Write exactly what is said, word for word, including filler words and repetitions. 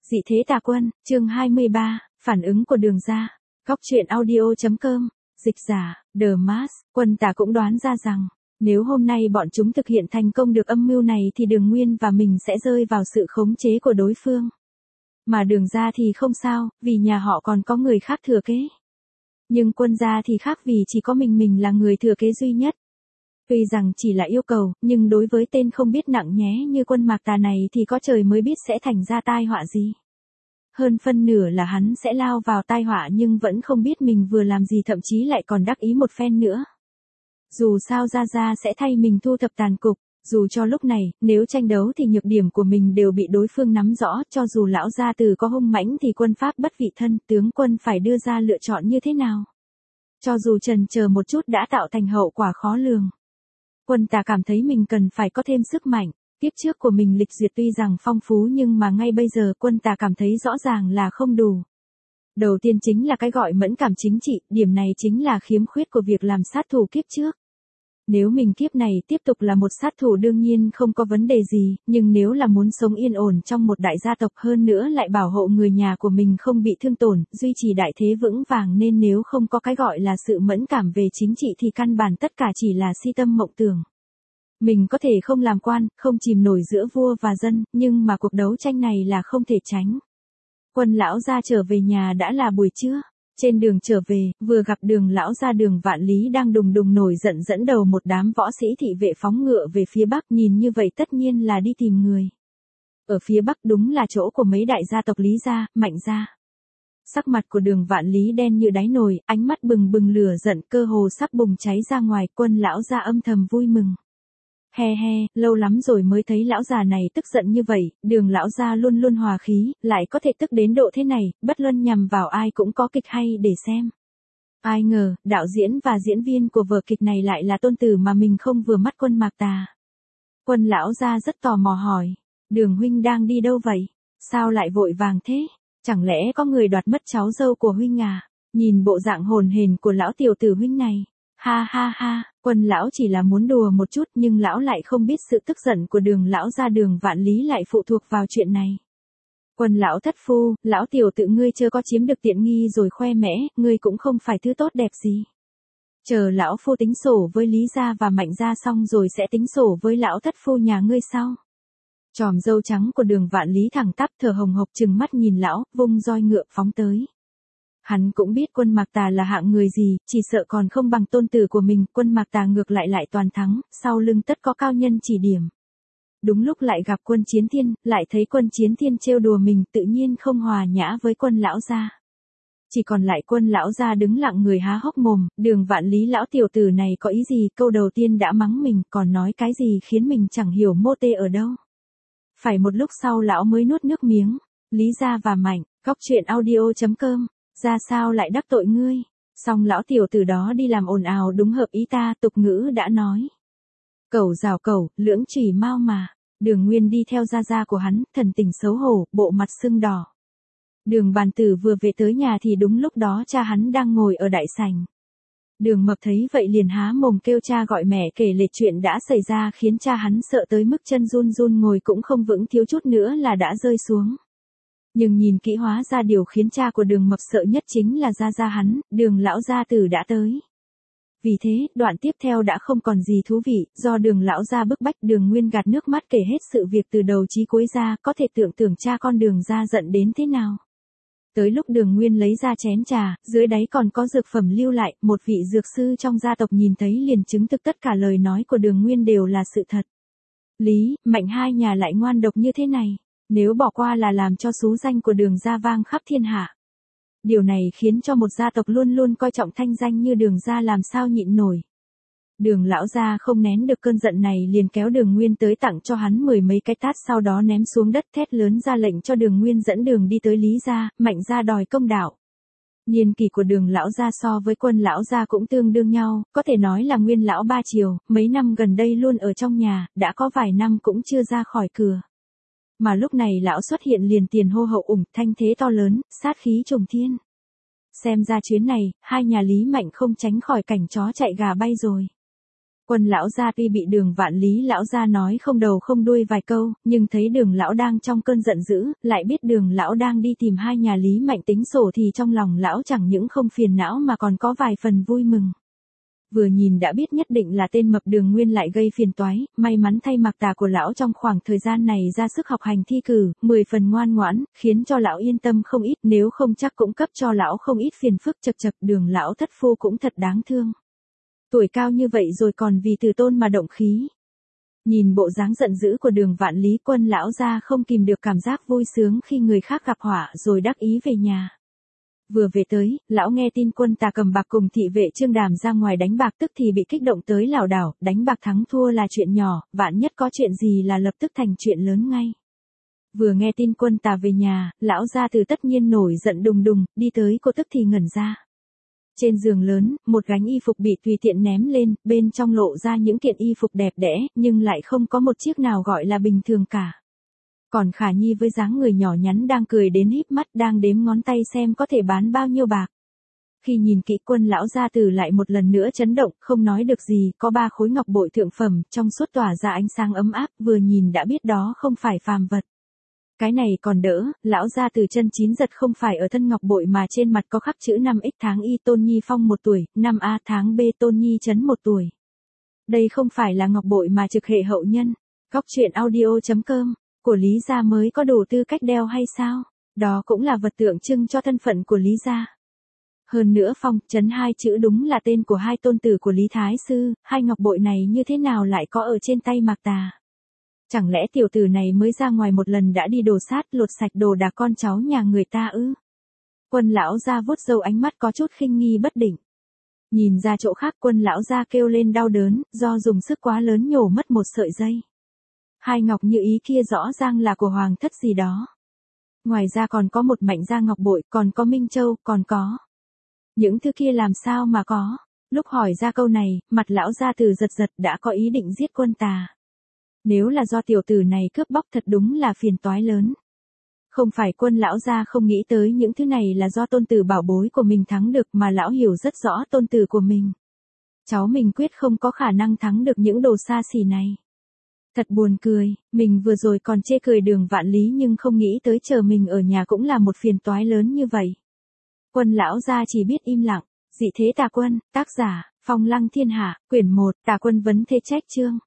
Dị thế tà quân, chương hai mươi ba, phản ứng của Đường gia. Góc truyện audio.com, dịch giả, The Mask. Quân tà cũng đoán ra rằng, nếu hôm nay bọn chúng thực hiện thành công được âm mưu này thì Đường Nguyên và mình sẽ rơi vào sự khống chế của đối phương. Mà Đường gia thì không sao, vì nhà họ còn có người khác thừa kế. Nhưng Quân gia thì khác vì chỉ có mình mình là người thừa kế duy nhất. Tuy rằng chỉ là yêu cầu, nhưng đối với tên không biết nặng nhé như Quân Mạc Tà này thì có trời mới biết sẽ thành ra tai họa gì. Hơn phân nửa là hắn sẽ lao vào tai họa nhưng vẫn không biết mình vừa làm gì, thậm chí lại còn đắc ý một phen nữa. Dù sao Gia Gia sẽ thay mình thu thập tàn cục, dù cho lúc này, nếu tranh đấu thì nhược điểm của mình đều bị đối phương nắm rõ, cho dù lão gia tử có hung mãnh thì Quân pháp bất vị thân, tướng Quân phải đưa ra lựa chọn như thế nào. Cho dù chần chờ một chút đã tạo thành hậu quả khó lường. Quân tà cảm thấy mình cần phải có thêm sức mạnh. Kiếp trước của mình lịch duyệt tuy rằng phong phú nhưng mà ngay bây giờ Quân tà cảm thấy rõ ràng là không đủ. Đầu tiên chính là cái gọi mẫn cảm chính trị, điểm này chính là khiếm khuyết của việc làm sát thủ kiếp trước. Nếu mình kiếp này tiếp tục là một sát thủ đương nhiên không có vấn đề gì, nhưng nếu là muốn sống yên ổn trong một đại gia tộc hơn nữa lại bảo hộ người nhà của mình không bị thương tổn, duy trì đại thế vững vàng, nên nếu không có cái gọi là sự mẫn cảm về chính trị thì căn bản tất cả chỉ là si tâm mộng tưởng. Mình có thể không làm quan, không chìm nổi giữa vua và dân, nhưng mà cuộc đấu tranh này là không thể tránh. Quân lão gia trở về nhà đã là buổi trưa. Trên đường trở về, vừa gặp Đường lão gia Đường Vạn Lý đang đùng đùng nổi giận dẫn đầu một đám võ sĩ thị vệ phóng ngựa về phía bắc, nhìn như vậy tất nhiên là đi tìm người. Ở phía bắc đúng là chỗ của mấy đại gia tộc Lý gia, Mạnh gia. Sắc mặt của Đường Vạn Lý đen như đáy nồi, ánh mắt bừng bừng lửa giận, cơ hồ sắp bùng cháy ra ngoài. Quân lão gia âm thầm vui mừng. He he, lâu lắm rồi mới thấy lão già này tức giận như vậy, Đường lão gia luôn luôn hòa khí, lại có thể tức đến độ thế này, bất luận nhằm vào ai cũng có kịch hay để xem. Ai ngờ, đạo diễn và diễn viên của vở kịch này lại là tôn tử mà mình không vừa mắt Quân Mạc Tà. Quân lão gia rất tò mò hỏi, Đường huynh đang đi đâu vậy? Sao lại vội vàng thế? Chẳng lẽ có người đoạt mất cháu dâu của huynh à? Nhìn bộ dạng hồn hển của lão tiểu tử huynh này. Ha ha ha, Quân lão chỉ là muốn đùa một chút nhưng lão lại không biết sự tức giận của Đường lão gia Đường Vạn Lý lại phụ thuộc vào chuyện này. Quân lão thất phu, lão tiểu tự ngươi chưa có chiếm được tiện nghi rồi khoe mẽ, ngươi cũng không phải thứ tốt đẹp gì. Chờ lão phu tính sổ với Lý gia và Mạnh gia xong rồi sẽ tính sổ với lão thất phu nhà ngươi sau. Chòm râu trắng của Đường Vạn Lý thẳng tắp thở hồng hộc trừng mắt nhìn lão, vung roi ngựa phóng tới. Hắn cũng biết Quân Mạc Tà là hạng người gì, chỉ sợ còn không bằng tôn tử của mình, Quân Mạc Tà ngược lại lại toàn thắng, sau lưng tất có cao nhân chỉ điểm. Đúng lúc lại gặp Quân Chiến Thiên, lại thấy Quân Chiến Thiên trêu đùa mình, tự nhiên không hòa nhã với Quân lão gia. Chỉ còn lại Quân lão gia đứng lặng người há hốc mồm, Đường Vạn Lý lão tiểu tử này có ý gì, câu đầu tiên đã mắng mình, còn nói cái gì khiến mình chẳng hiểu mô tê ở đâu. Phải một lúc sau lão mới nuốt nước miếng. Lý gia và Mạnh, góc truyện audio.com. Ra sao lại đắc tội ngươi? Xong lão tiểu tử đó đi làm ồn ào đúng hợp ý ta, tục ngữ đã nói. Cẩu rào cẩu, lưỡng chủy mau mà. Đường Nguyên đi theo gia gia của hắn, thần tình xấu hổ, bộ mặt sưng đỏ. Đường Bàn Tử vừa về tới nhà thì đúng lúc đó cha hắn đang ngồi ở đại sảnh. Đường Mập thấy vậy liền há mồm kêu cha gọi mẹ kể lể chuyện đã xảy ra, khiến cha hắn sợ tới mức chân run run ngồi cũng không vững, thiếu chút nữa là đã rơi xuống. Nhưng nhìn kỹ hóa ra điều khiến cha của Đường Mập sợ nhất chính là gia gia hắn, Đường lão gia tử đã tới. Vì thế, đoạn tiếp theo đã không còn gì thú vị, do Đường lão gia bức bách, Đường Nguyên gạt nước mắt kể hết sự việc từ đầu chí cuối ra, có thể tưởng tượng cha con Đường gia giận đến thế nào. Tới lúc Đường Nguyên lấy ra chén trà, dưới đáy còn có dược phẩm lưu lại, một vị dược sư trong gia tộc nhìn thấy liền chứng thực tất cả lời nói của Đường Nguyên đều là sự thật. Lý, Mạnh hai nhà lại ngoan độc như thế này. Nếu bỏ qua là làm cho xú danh của Đường gia vang khắp thiên hạ. Điều này khiến cho một gia tộc luôn luôn coi trọng thanh danh như Đường gia làm sao nhịn nổi. Đường lão gia không nén được cơn giận này liền kéo Đường Nguyên tới tặng cho hắn mười mấy cái tát, sau đó ném xuống đất thét lớn ra lệnh cho Đường Nguyên dẫn đường đi tới Lý gia, Mạnh gia đòi công đạo. Niên kỷ của Đường lão gia so với Quân lão gia cũng tương đương nhau, có thể nói là nguyên lão ba triều, mấy năm gần đây luôn ở trong nhà, đã có vài năm cũng chưa ra khỏi cửa. Mà lúc này lão xuất hiện liền tiền hô hậu ủng, thanh thế to lớn, sát khí trùng thiên. Xem ra chuyến này, hai nhà Lý Mạnh không tránh khỏi cảnh chó chạy gà bay rồi. Quân lão gia tuy bị Đường Vạn Lý lão gia nói không đầu không đuôi vài câu, nhưng thấy Đường lão đang trong cơn giận dữ, lại biết Đường lão đang đi tìm hai nhà Lý Mạnh tính sổ thì trong lòng lão chẳng những không phiền não mà còn có vài phần vui mừng. Vừa nhìn đã biết nhất định là tên mập Đường Nguyên lại gây phiền toái, may mắn thay Mạc Tà của lão trong khoảng thời gian này ra sức học hành thi cử, mười phần ngoan ngoãn, khiến cho lão yên tâm không ít, nếu không chắc cũng cấp cho lão không ít phiền phức. Chật chật, Đường lão thất phu cũng thật đáng thương. Tuổi cao như vậy rồi còn vì từ tôn mà động khí. Nhìn bộ dáng giận dữ của Đường Vạn Lý, Quân lão gia không kìm được cảm giác vui sướng khi người khác gặp họa rồi đắc ý về nhà. Vừa về tới, lão nghe tin Quân Tà cầm bạc cùng thị vệ Trương Đàm ra ngoài đánh bạc tức thì bị kích động tới lảo đảo, đánh bạc thắng thua là chuyện nhỏ, vạn nhất có chuyện gì là lập tức thành chuyện lớn ngay. Vừa nghe tin Quân Tà về nhà, lão gia từ tất nhiên nổi giận đùng đùng, đi tới cô tức thì ngẩn ra. Trên giường lớn, một gánh y phục bị tùy tiện ném lên, bên trong lộ ra những kiện y phục đẹp đẽ, nhưng lại không có một chiếc nào gọi là bình thường cả. Còn Khả Nhi với dáng người nhỏ nhắn đang cười đến híp mắt, đang đếm ngón tay xem có thể bán bao nhiêu bạc. Khi nhìn kỹ, Quân lão gia tử lại một lần nữa chấn động, không nói được gì, có ba khối ngọc bội thượng phẩm, trong suốt tỏa ra ánh sáng ấm áp, vừa nhìn đã biết đó không phải phàm vật. Cái này còn đỡ, lão gia từ chân chín giật không phải ở thân ngọc bội mà trên mặt có khắc chữ năm x tháng Y Tôn Nhi Phong một tuổi, năm A tháng B Tôn Nhi Trấn một tuổi. Đây không phải là ngọc bội mà trực hệ hậu nhân. Góc truyện audio chấm com, của Lý gia mới có đủ tư cách đeo hay sao? Đó cũng là vật tượng trưng cho thân phận của Lý gia. Hơn nữa Phong, Trấn hai chữ đúng là tên của hai tôn tử của Lý Thái Sư, hai ngọc bội này như thế nào lại có ở trên tay Mạc Tà? Chẳng lẽ tiểu tử này mới ra ngoài một lần đã đi đồ sát lột sạch đồ đạc con cháu nhà người ta ư? Quân lão gia vuốt râu, ánh mắt có chút khinh nghi bất định. Nhìn ra chỗ khác, Quân lão gia kêu lên đau đớn, do dùng sức quá lớn nhổ mất một sợi dây. Hai ngọc như ý kia rõ ràng là của hoàng thất gì đó. Ngoài ra còn có một mảnh da ngọc bội, còn có Minh Châu, còn có. Những thứ kia làm sao mà có? Lúc hỏi ra câu này, mặt lão gia từ giật giật, đã có ý định giết Quân Tà. Nếu là do tiểu tử này cướp bóc thật đúng là phiền toái lớn. Không phải Quân lão gia không nghĩ tới những thứ này là do tôn tử bảo bối của mình thắng được, mà lão hiểu rất rõ tôn tử của mình. Cháu mình quyết không có khả năng thắng được những đồ xa xỉ này. Thật buồn cười, mình vừa rồi còn chê cười Đường Vạn Lý nhưng không nghĩ tới chờ mình ở nhà cũng là một phiền toái lớn như vậy. Quân lão gia chỉ biết im lặng. Dị thế Tà Quân, tác giả, Phong Lăng Thiên Hạ, quyển một, Tà Quân vấn thế trách chương.